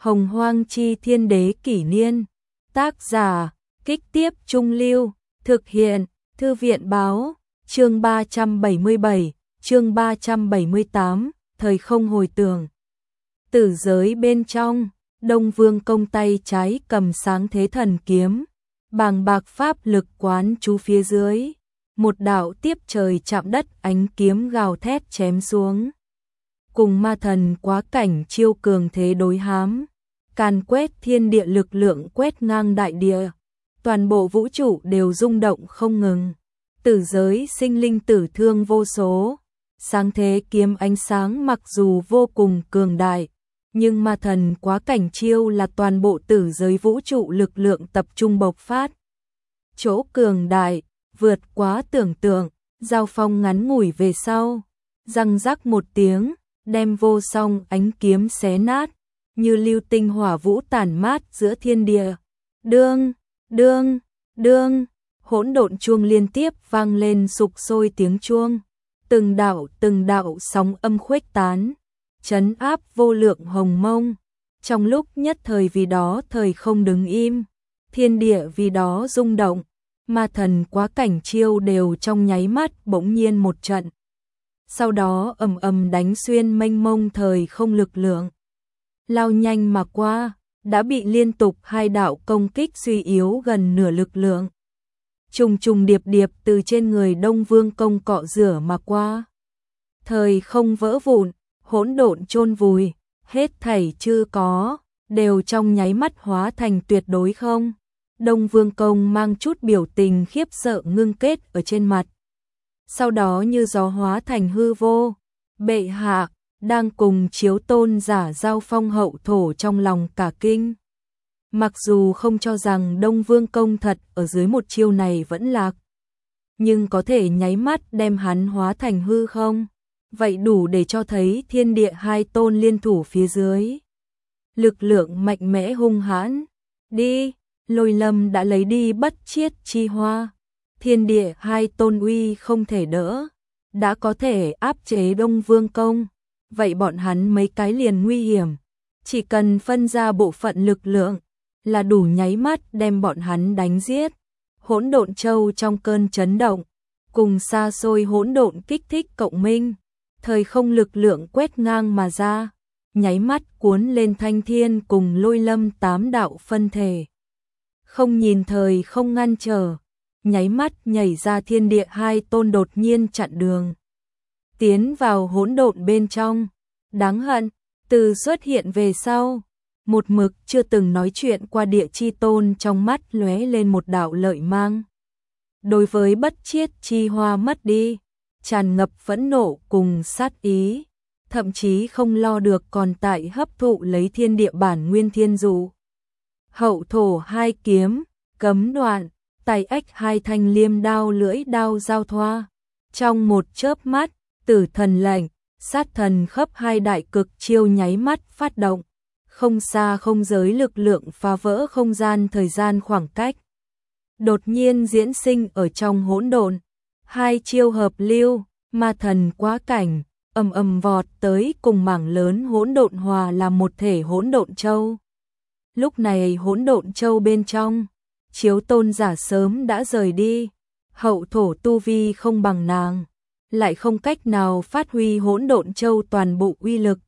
Hồng Hoang Chi Thiên Đế Kỷ Niên. Tác giả, Kích Tiếp Trung Lưu. Thực hiện, Thư viện Báo. Chương 377, chương 378, thời không hồi tưởng. Tử giới bên trong, Đông Vương Công tay trái cầm Sáng Thế Thần kiếm, bàng bạc pháp lực quán chú phía dưới, một đạo tiếp trời chạm đất ánh kiếm gào thét chém xuống. Cùng ma thần quá cảnh chiêu cường thế đối hám, càn quét thiên địa lực lượng quét ngang đại địa, toàn bộ vũ trụ đều rung động không ngừng. Tử giới sinh linh tử thương vô số, Sáng Thế kiếm ánh sáng mặc dù vô cùng cường đại, nhưng ma thần quá cảnh chiêu là toàn bộ tử giới vũ trụ lực lượng tập trung bộc phát. Chỗ cường đại, vượt quá tưởng tượng, giao phong ngắn ngủi về sau, răng rắc một tiếng, đem vô song ánh kiếm xé nát, như lưu tinh hỏa vũ tản mát giữa thiên địa. Đương, đương, đương, hỗn độn chuông liên tiếp vang lên sục sôi tiếng chuông, từng đạo sóng âm khuếch tán, trấn áp vô lượng hồng mông. Trong lúc nhất thời vì đó thời không đứng im, thiên địa vì đó rung động, ma thần quá cảnh chiêu đều trong nháy mắt bỗng nhiên một trận. Sau đó ầm ầm đánh xuyên mênh mông thời không lực lượng, lao nhanh mà qua, đã bị liên tục hai đạo công kích suy yếu gần nửa lực lượng. Trùng trùng điệp điệp từ trên người Đông Vương Công cọ rửa mà qua. Thời không vỡ vụn, hỗn độn chôn vùi, hết thảy chưa có, đều trong nháy mắt hóa thành tuyệt đối không. Đông Vương Công mang chút biểu tình khiếp sợ ngưng kết ở trên mặt. Sau đó như gió hóa thành hư vô. Bệ hạ, đang cùng Chiếu Tôn giả giao phong hậu thổ trong lòng cả kinh. Mặc dù không cho rằng Đông Vương Công thật ở dưới một chiêu này vẫn lạc, nhưng có thể nháy mắt đem hắn hóa thành hư không, vậy đủ để cho thấy thiên địa hai tôn liên thủ phía dưới. Lực lượng mạnh mẽ hung hãn. Đi, Lôi Lâm đã lấy đi bất chiết chi hoa. Thiên địa hai tôn uy không thể đỡ, đã có thể áp chế Đông Vương Công, vậy bọn hắn mấy cái liền nguy hiểm, chỉ cần phân ra bộ phận lực lượng là đủ nháy mắt đem bọn hắn đánh giết. Hỗn độn châu trong cơn chấn động, cùng xa xôi hỗn độn kích thích cộng minh, thời không lực lượng quét ngang mà ra, nháy mắt cuốn lên Thanh Thiên cùng Lôi Lâm tám đạo phân thể. Không nhìn thời không ngăn trở, nháy mắt nhảy ra thiên địa hai tôn đột nhiên chặn đường, tiến vào hỗn độn bên trong. Đáng hận, từ xuất hiện về sau, một mực chưa từng nói chuyện qua Địa Chi Tôn trong mắt lóe lên một đạo lợi mang. Đối với bất chiết chi hoa mất đi, tràn ngập phẫn nộ cùng sát ý, thậm chí không lo được còn tại hấp thụ lấy thiên địa bản nguyên thiên dụ. Hậu thổ hai kiếm, cấm đoạn, tay ách hai thanh liêm đao lưỡi đao giao thoa. Trong một chớp mắt, tử thần lệnh, sát thần khắp hai đại cực chiêu nháy mắt phát động. Không xa không giới lực lượng phá vỡ không gian thời gian khoảng cách, đột nhiên diễn sinh ở trong hỗn độn. Hai chiêu hợp lưu, ma thần quá cảnh, ầm ầm vọt tới cùng mảng lớn hỗn độn hòa làm một thể hỗn độn châu. Lúc này hỗn độn châu bên trong, Chiếu Tôn giả sớm đã rời đi, hậu thổ tu vi không bằng nàng, lại không cách nào phát huy hỗn độn châu toàn bộ uy lực.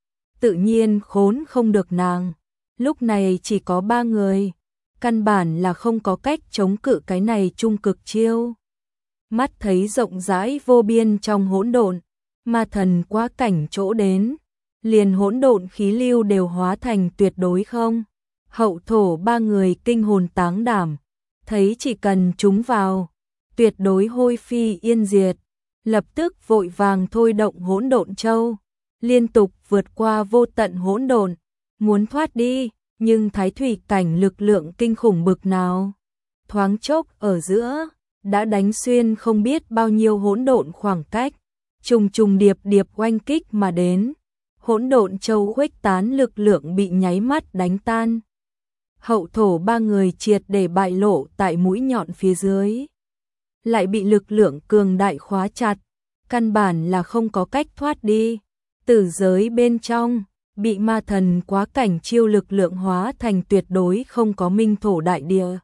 Tự nhiên khốn không được nàng, lúc này chỉ có ba người, căn bản là không có cách chống cự cái này trung cực chiêu. Mắt thấy rộng rãi vô biên trong hỗn độn, ma thần quá cảnh chỗ đến, liền hỗn độn khí lưu đều hóa thành tuyệt đối không. Hậu thổ ba người kinh hồn táng đảm, thấy chỉ cần chúng vào, tuyệt đối hôi phi yên diệt, lập tức vội vàng thôi động hỗn độn châu, liên tục vượt qua vô tận hỗn độn, muốn thoát đi, nhưng thái thủy cảnh lực lượng kinh khủng bực nào, thoáng chốc ở giữa đã đánh xuyên không biết bao nhiêu hỗn độn khoảng cách, trùng trùng điệp điệp oanh kích mà đến, hỗn độn châu khuếch tán lực lượng bị nháy mắt đánh tan. Hậu thổ ba người triệt để bại lộ tại mũi nhọn phía dưới, lại bị lực lượng cường đại khóa chặt, căn bản là không có cách thoát đi. Tử giới bên trong, bị ma thần quá cảnh chiêu lực lượng hóa thành tuyệt đối không có minh thổ đại địa.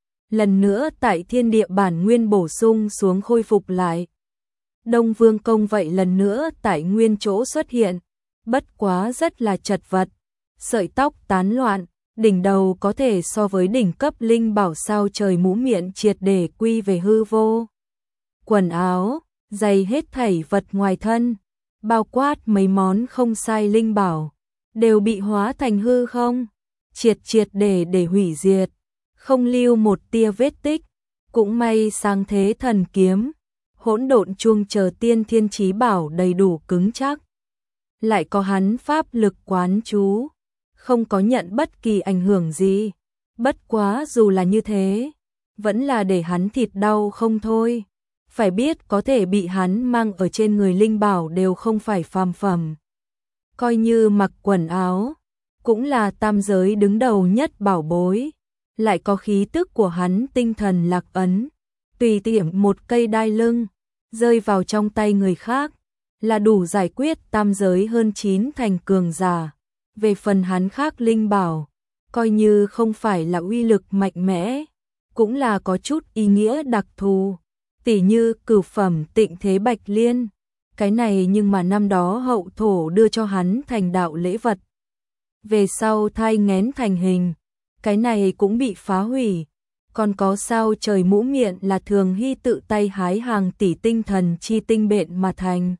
Lần nữa tại thiên địa bản nguyên bổ sung xuống khôi phục lại. Đông Vương Công vậy lần nữa tại nguyên chỗ xuất hiện, bất quá rất là chật vật, sợi tóc tán loạn, đỉnh đầu có thể so với đỉnh cấp linh bảo sao trời mũ miệng triệt để quy về hư vô. Quần áo, giày hết thảy vật ngoài thân, bao quát mấy món không sai linh bảo, đều bị hóa thành hư không, triệt để hủy diệt, không lưu một tia vết tích. Cũng may sáng thế thần kiếm, hỗn độn chuông chờ tiên thiên chí bảo đầy đủ cứng chắc. Lại có hắn pháp lực quán chú, không có nhận bất kỳ ảnh hưởng gì. Bất quá dù là như thế, vẫn là để hắn thịt đau không thôi. Phải biết có thể bị hắn mang ở trên người linh bảo đều không phải phàm phẩm. Coi như mặc quần áo, cũng là tam giới đứng đầu nhất bảo bối. Lại có khí tức của hắn tinh thần lạc ấn, tùy tiện một cây đai lưng, rơi vào trong tay người khác, là đủ giải quyết tam giới hơn 9 thành cường giả. Về phần hắn khác linh bảo, coi như không phải là uy lực mạnh mẽ, cũng là có chút ý nghĩa đặc thù, tỉ như cửu phẩm Tịnh Thế Bạch Liên. Cái này nhưng mà năm đó hậu thổ đưa cho hắn thành đạo lễ vật. Về sau thai nghén thành hình, cái này cũng bị phá hủy. Còn có sao trời mũ miệng là Thường Hy tự tay hái hàng tỷ tinh thần chi tinh bện mà thành.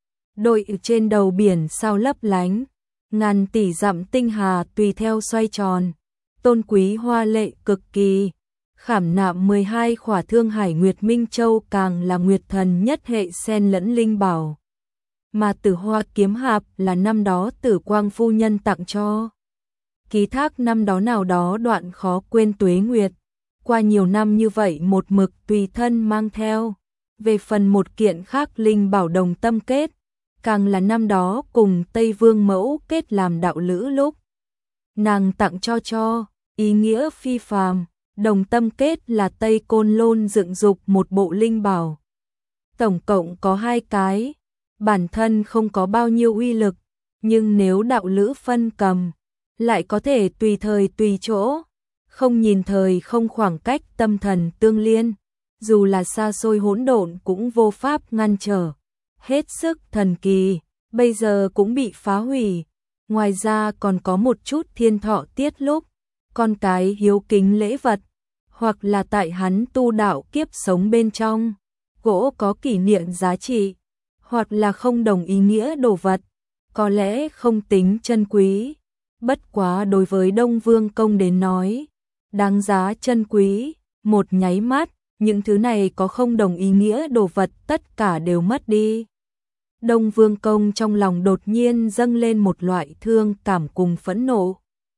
Đội trên đầu biển sao lấp lánh, ngàn tỷ dặm tinh hà tùy theo xoay tròn, tôn quý hoa lệ cực kỳ. Khảm nạm 12 khỏa Thương Hải Nguyệt Minh Châu càng là nguyệt thần nhất hệ xen lẫn linh bảo. Mà Tử Hoa kiếm hạp là năm đó Tử Quang phu nhân tặng cho. Ký thác năm đó nào đó đoạn khó quên tuế nguyệt. Qua nhiều năm như vậy một mực tùy thân mang theo. Về phần một kiện khác linh bảo đồng tâm kết, càng là năm đó cùng Tây Vương mẫu kết làm đạo lữ lúc. Nàng tặng cho, ý nghĩa phi phàm. Đồng tâm kết là Tây Côn Lôn dựng dục một bộ linh bảo. Tổng cộng có 2 cái, bản thân không có bao nhiêu uy lực, nhưng nếu đạo lữ phân cầm, lại có thể tùy thời tùy chỗ, không nhìn thời không khoảng cách tâm thần tương liên, dù là xa xôi hỗn độn cũng vô pháp ngăn trở. Hết sức thần kỳ, bây giờ cũng bị phá hủy. Ngoài ra còn có một chút thiên thọ tiết lúc, con cái hiếu kính lễ vật, hoặc là tại hắn tu đạo kiếp sống bên trong, gỗ có kỷ niệm giá trị, hoặc là không đồng ý nghĩa đồ vật, có lẽ không tính chân quý. Bất quá đối với Đông Vương Công đến nói, đáng giá chân quý, một nháy mắt, những thứ này có không đồng ý nghĩa đồ vật tất cả đều mất đi. Đông Vương Công trong lòng đột nhiên dâng lên một loại thương cảm cùng phẫn nộ.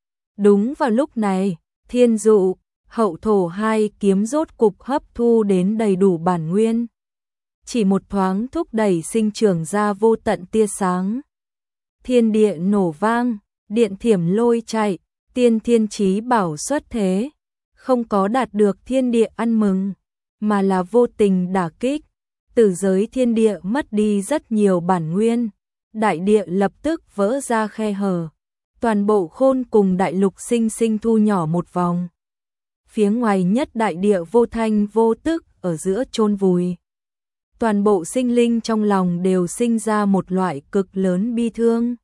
Đúng vào lúc này, thiên dụ, hậu thổ 2 kiếm rốt cục hấp thu đến đầy đủ bản nguyên. Chỉ một thoáng thúc đẩy sinh trưởng ra vô tận tia sáng. Thiên địa nổ vang, điện thiểm lôi chạy, tiên thiên chí bảo xuất thế. Không có đạt được thiên địa ăn mừng, mà là vô tình đả kích. Tử giới thiên địa mất đi rất nhiều bản nguyên. Đại địa lập tức vỡ ra khe hở. Toàn bộ khôn cùng đại lục sinh thu nhỏ một vòng. Phía ngoài nhất đại địa vô thanh vô tức ở giữa chôn vùi. Toàn bộ sinh linh trong lòng đều sinh ra một loại cực lớn bi thương.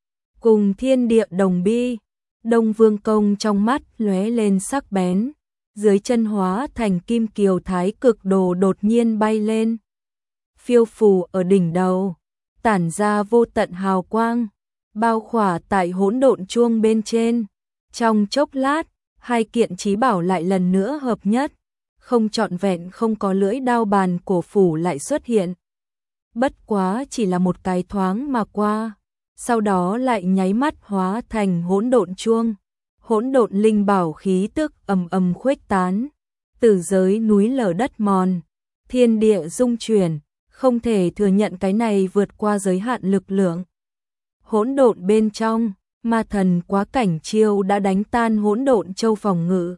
Cùng thiên địa đồng bi, Đông Vương Công trong mắt lóe lên sắc bén, dưới chân hóa thành kim kiều thái cực đồ đột nhiên bay lên. Phiêu phù ở đỉnh đầu, tản ra vô tận hào quang, bao khỏa tại hỗn độn chuông bên trên. Trong chốc lát, 2 kiện chí bảo lại lần nữa hợp nhất, không trọn vẹn không có lưỡi đao bàn cổ phủ lại xuất hiện. Bất quá chỉ là một cái thoáng mà qua, sau đó lại nháy mắt hóa thành hỗn độn chuông. Hỗn độn linh bảo khí tức ầm ầm khuếch tán, tử giới núi lở đất mòn, thiên địa rung chuyển, không thể thừa nhận cái này vượt qua giới hạn lực lượng. Hỗn độn bên trong, ma thần quá cảnh chiêu đã đánh tan hỗn độn châu phòng ngự.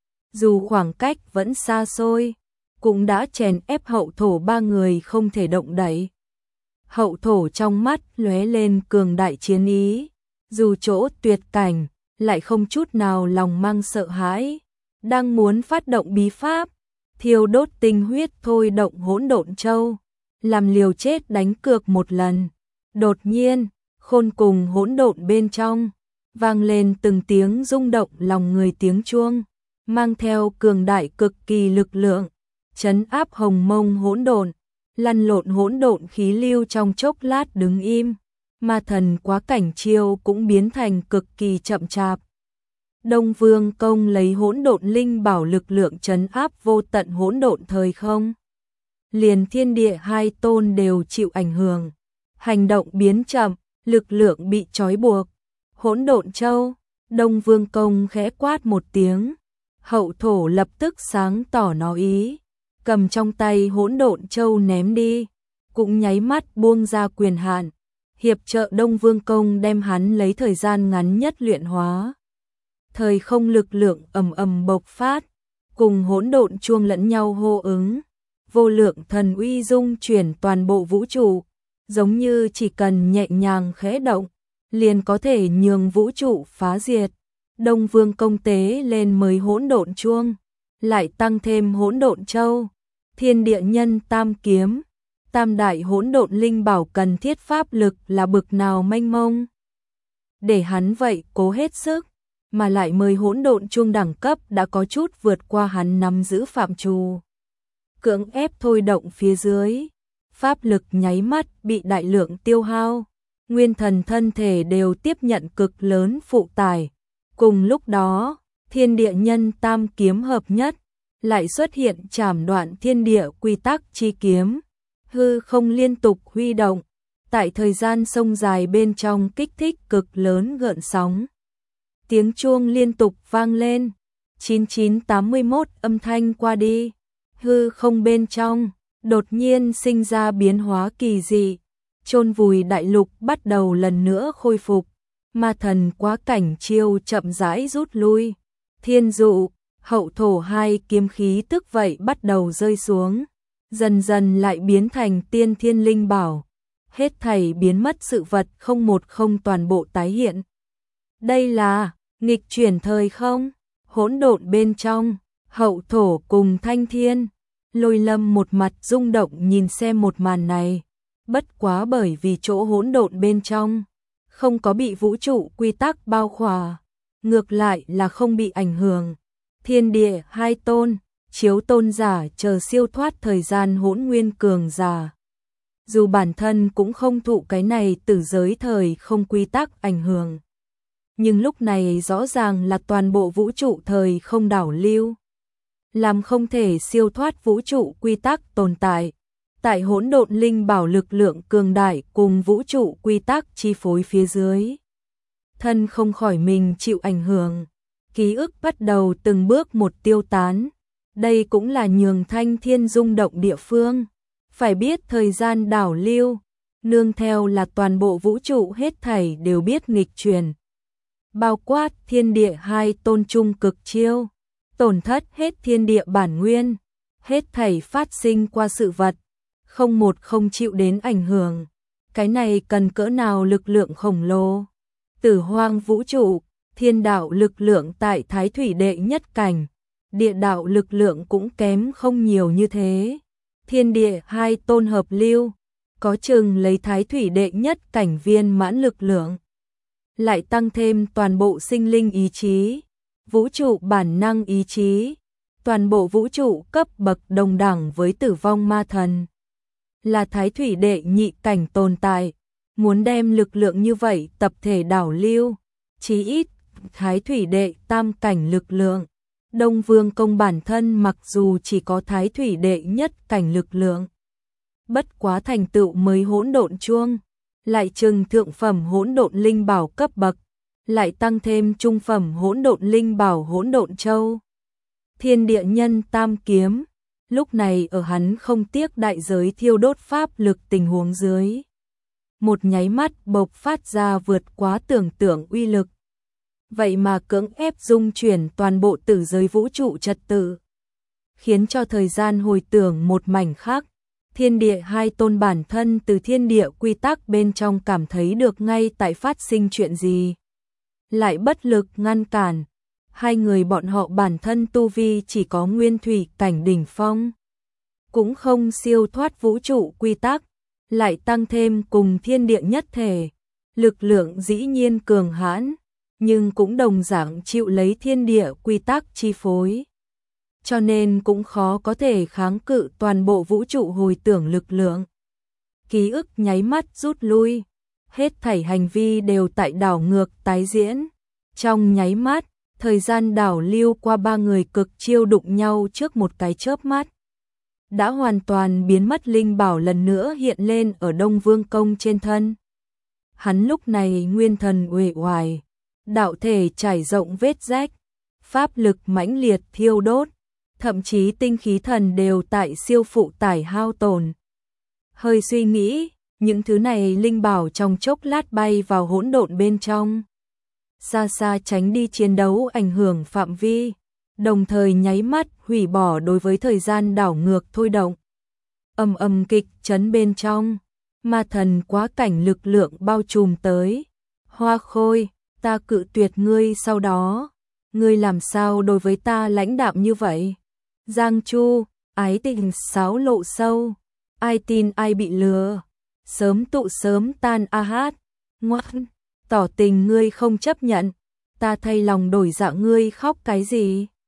Dù khoảng cách vẫn xa xôi, cũng đã chèn ép hậu thổ 3 người không thể động đậy. Hậu thổ trong mắt lóe lên cường đại chiến ý, dù chỗ tuyệt cảnh, lại không chút nào lòng mang sợ hãi, đang muốn phát động bí pháp, thiêu đốt tinh huyết thôi động hỗn độn châu, làm liều chết đánh cược một lần. Đột nhiên, khôn cùng hỗn độn bên trong, vang lên từng tiếng rung động lòng người tiếng chuông, mang theo cường đại cực kỳ lực lượng, trấn áp hồng mông hỗn độn, lăn lộn hỗn độn khí lưu trong chốc lát đứng im, ma thần quá cảnh chiêu cũng biến thành cực kỳ chậm chạp. Đông Vương Công lấy hỗn độn linh bảo lực lượng trấn áp vô tận hỗn độn thời không. Liền thiên địa hai tôn đều chịu ảnh hưởng, hành động biến chậm, lực lượng bị trói buộc. Hỗn độn châu, Đông Vương Công khẽ quát một tiếng, hậu thổ lập tức sáng tỏ nó ý, cầm trong tay hỗn độn châu ném đi, cũng nháy mắt buông ra quyền hạn, hiệp trợ Đông Vương Công đem hắn lấy thời gian ngắn nhất luyện hóa. Thời không lực lượng ầm ầm bộc phát, cùng hỗn độn chuông lẫn nhau hô ứng, vô lượng thần uy dung chuyển toàn bộ vũ trụ, giống như chỉ cần nhẹ nhàng khẽ động, liền có thể nhường vũ trụ phá diệt. Đông Vương Công tế lên mới hỗn độn chuông, lại tăng thêm hỗn độn châu, thiên địa nhân tam kiếm, tam đại hỗn độn linh bảo cần thiết pháp lực là bực nào mênh mông. Để hắn vậy cố hết sức, mà lại mời hỗn độn chuông đẳng cấp đã có chút vượt qua hắn nắm giữ phạm trù. Cưỡng ép thôi động phía dưới, pháp lực nháy mắt bị đại lượng tiêu hao, nguyên thần thân thể đều tiếp nhận cực lớn phụ tải. Cùng lúc đó, thiên địa nhân tam kiếm hợp nhất, lại xuất hiện chảm đoạn thiên địa quy tắc chi kiếm, hư không liên tục huy động, tại thời gian sông dài bên trong kích thích cực lớn gợn sóng. Tiếng chuông liên tục vang lên, 9981 âm thanh qua đi, hư không bên trong, đột nhiên sinh ra biến hóa kỳ dị, chôn vùi đại lục bắt đầu lần nữa khôi phục, ma thần quá cảnh chiêu chậm rãi rút lui, thiên dụ, hậu thổ hai kiếm khí tức vậy bắt đầu rơi xuống, dần dần lại biến thành tiên thiên linh bảo, hết thảy biến mất sự vật không một không toàn bộ tái hiện. Đây là nghịch chuyển thời không, hỗn độn bên trong, hậu thổ cùng thanh thiên, Lôi Lâm một mặt rung động nhìn xem một màn này, bất quá bởi vì chỗ hỗn độn bên trong không có bị vũ trụ quy tắc bao khỏa, ngược lại là không bị ảnh hưởng. Thiên địa hai tôn, chiếu tôn giả chờ siêu thoát thời gian hỗn nguyên cường giả. Dù bản thân cũng không thụ cái này tử giới thời không quy tắc ảnh hưởng, nhưng lúc này rõ ràng là toàn bộ vũ trụ thời không đảo lưu, làm không thể siêu thoát vũ trụ quy tắc tồn tại. Tại hỗn độn linh bảo lực lượng cường đại cùng vũ trụ quy tắc chi phối phía dưới, thân không khỏi mình chịu ảnh hưởng, ký ức bắt đầu từng bước một tiêu tán. Đây cũng là nhường thanh thiên rung động địa phương. Phải biết thời gian đảo lưu, nương theo là toàn bộ vũ trụ hết thảy đều biết nghịch chuyển. Bao quát thiên địa hai tôn trung cực chiêu, tổn thất hết thiên địa bản nguyên, hết thảy phát sinh qua sự vật, không một không chịu đến ảnh hưởng. Cái này cần cỡ nào lực lượng khổng lồ. Tử hoang vũ trụ, thiên đạo lực lượng tại thái thủy đệ nhất cảnh, địa đạo lực lượng cũng kém không nhiều như thế. Thiên địa hai tôn hợp lưu, có chừng lấy thái thủy đệ nhất cảnh viên mãn lực lượng, lại tăng thêm toàn bộ sinh linh ý chí, vũ trụ bản năng ý chí, toàn bộ vũ trụ cấp bậc đồng đẳng với tử vong ma thần. Là thái thủy đệ nhị cảnh tồn tại, muốn đem lực lượng như vậy tập thể đảo lưu, chí ít thái thủy đệ tam cảnh lực lượng. Đông Vương Công bản thân mặc dù chỉ có thái thủy đệ nhất cảnh lực lượng, bất quá thành tựu mới hỗn độn chuông, lại trừng thượng phẩm hỗn độn linh bảo cấp bậc, lại tăng thêm trung phẩm hỗn độn linh bảo hỗn độn châu. Thiên địa nhân tam kiếm, lúc này ở hắn không tiếc đại giới thiêu đốt pháp lực tình huống dưới, một nháy mắt bộc phát ra vượt quá tưởng tượng uy lực. Vậy mà cưỡng ép dung chuyển toàn bộ tử giới vũ trụ trật tự, khiến cho thời gian hồi tưởng một mảnh khác, thiên địa hai tôn bản thân từ thiên địa quy tắc bên trong cảm thấy được ngay tại phát sinh chuyện gì. Lại bất lực ngăn cản, hai người bọn họ bản thân tu vi chỉ có nguyên thủy cảnh đỉnh phong. Cũng không siêu thoát vũ trụ quy tắc, lại tăng thêm cùng thiên địa nhất thể. Lực lượng dĩ nhiên cường hãn, nhưng cũng đồng dạng chịu lấy thiên địa quy tắc chi phối. Cho nên cũng khó có thể kháng cự toàn bộ vũ trụ hồi tưởng lực lượng. Ký ức nháy mắt rút lui, hết thảy hành vi đều tại đảo ngược tái diễn. Trong nháy mắt, thời gian đảo lưu qua ba người cực chiêu đụng nhau trước một cái chớp mắt. Đã hoàn toàn biến mất linh bảo lần nữa hiện lên ở Đông Vương Công trên thân. Hắn lúc này nguyên thần uể oải, đạo thể trải rộng vết rách, pháp lực mãnh liệt thiêu đốt, thậm chí tinh khí thần đều tại siêu phụ tải hao tổn. Hơi suy nghĩ, những thứ này linh bảo trong chốc lát bay vào hỗn độn bên trong. Xa xa tránh đi chiến đấu ảnh hưởng phạm vi, đồng thời nháy mắt hủy bỏ đối với thời gian đảo ngược thôi động. Ầm ầm kịch chấn bên trong, ma thần quá cảnh lực lượng bao trùm tới. Hoa Khôi, ta cự tuyệt ngươi sau đó, ngươi làm sao đối với ta lãnh đạm như vậy? Giang Chu, ái tình sáo lộ sâu, ai tin ai bị lừa, sớm tụ sớm tan a hát, ngoan, tỏ tình ngươi không chấp nhận, ta thay lòng đổi dạ ngươi khóc cái gì?